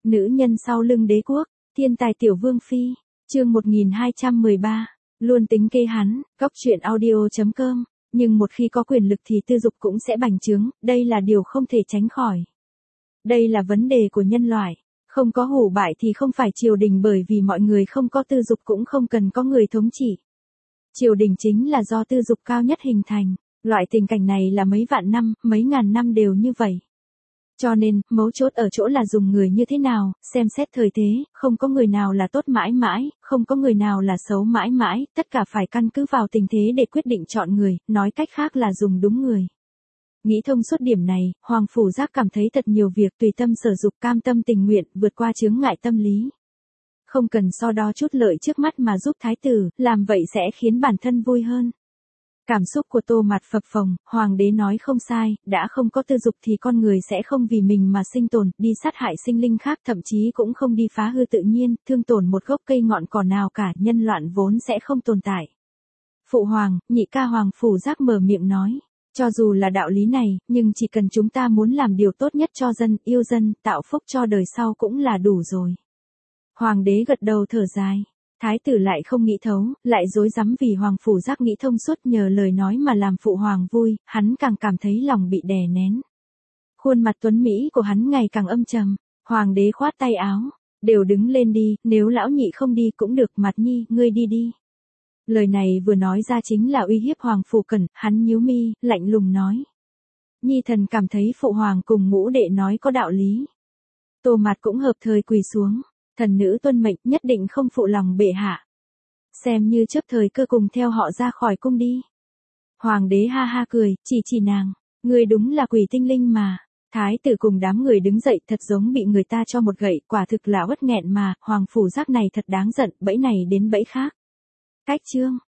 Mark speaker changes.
Speaker 1: Nữ nhân sau lưng đế quốc, thiên tài tiểu vương phi, chương 1213, luôn tính kê hắn, góc truyện audio.com, nhưng một khi có quyền lực thì tư dục cũng sẽ bành trướng, đây là điều không thể tránh khỏi. Đây là vấn đề của nhân loại, không có hủ bại thì không phải triều đình, bởi vì mọi người không có tư dục cũng không cần có người thống trị. Triều đình chính là do tư dục cao nhất hình thành, loại tình cảnh này là mấy vạn năm, mấy ngàn năm đều như vậy. Cho nên, mấu chốt ở chỗ là dùng người như thế nào, xem xét thời thế, không có người nào là tốt mãi mãi, không có người nào là xấu mãi mãi, tất cả phải căn cứ vào tình thế để quyết định chọn người, nói cách khác là dùng đúng người. Nghĩ thông suốt điểm này, Hoàng Phủ Giác cảm thấy thật nhiều việc tùy tâm sở dục, cam tâm tình nguyện, vượt qua chướng ngại tâm lý. Không cần so đo chút lợi trước mắt mà giúp thái tử, làm vậy sẽ khiến bản thân vui hơn. Cảm xúc của Tô Mạt phập phồng, hoàng đế nói không sai, đã không có tư dục thì con người sẽ không vì mình mà sinh tồn, đi sát hại sinh linh khác, thậm chí cũng không đi phá hư tự nhiên, thương tổn một gốc cây ngọn cỏ nào cả, nhân loạn vốn sẽ không tồn tại. Phụ hoàng, nhị ca Hoàng Phủ Giác mở miệng nói, cho dù là đạo lý này, nhưng chỉ cần chúng ta muốn làm điều tốt nhất cho dân, yêu dân, tạo phúc cho đời sau cũng là đủ rồi. Hoàng đế gật đầu thở dài. Thái tử lại không nghĩ thấu, lại rối rắm vì Hoàng Phủ Giác nghĩ thông suốt, nhờ lời nói mà làm phụ hoàng vui, hắn càng cảm thấy lòng bị đè nén. Khuôn mặt tuấn Mỹ của hắn ngày càng âm trầm, hoàng đế khoát tay áo, đều đứng lên đi, nếu lão nhị không đi cũng được, Mặt Nhi, ngươi đi đi. Lời này vừa nói ra chính là uy hiếp Hoàng Phủ Cẩn, hắn nhíu mi, lạnh lùng nói. Nhi thần cảm thấy phụ hoàng cùng ngũ đệ nói có đạo lý. Tô Mạt cũng hợp thời quỳ xuống. Thần nữ tuân mệnh, nhất định không phụ lòng bệ hạ. Xem như chấp thời cơ, cùng theo họ ra khỏi cung đi. Hoàng đế ha ha cười, chỉ nàng, người đúng là quỷ tinh linh mà. Thái tử cùng đám người đứng dậy, thật giống bị người ta cho một gậy, quả thực là uất nghẹn mà. Hoàng Phủ Giác này thật đáng giận, bẫy này đến bẫy khác. Cách chương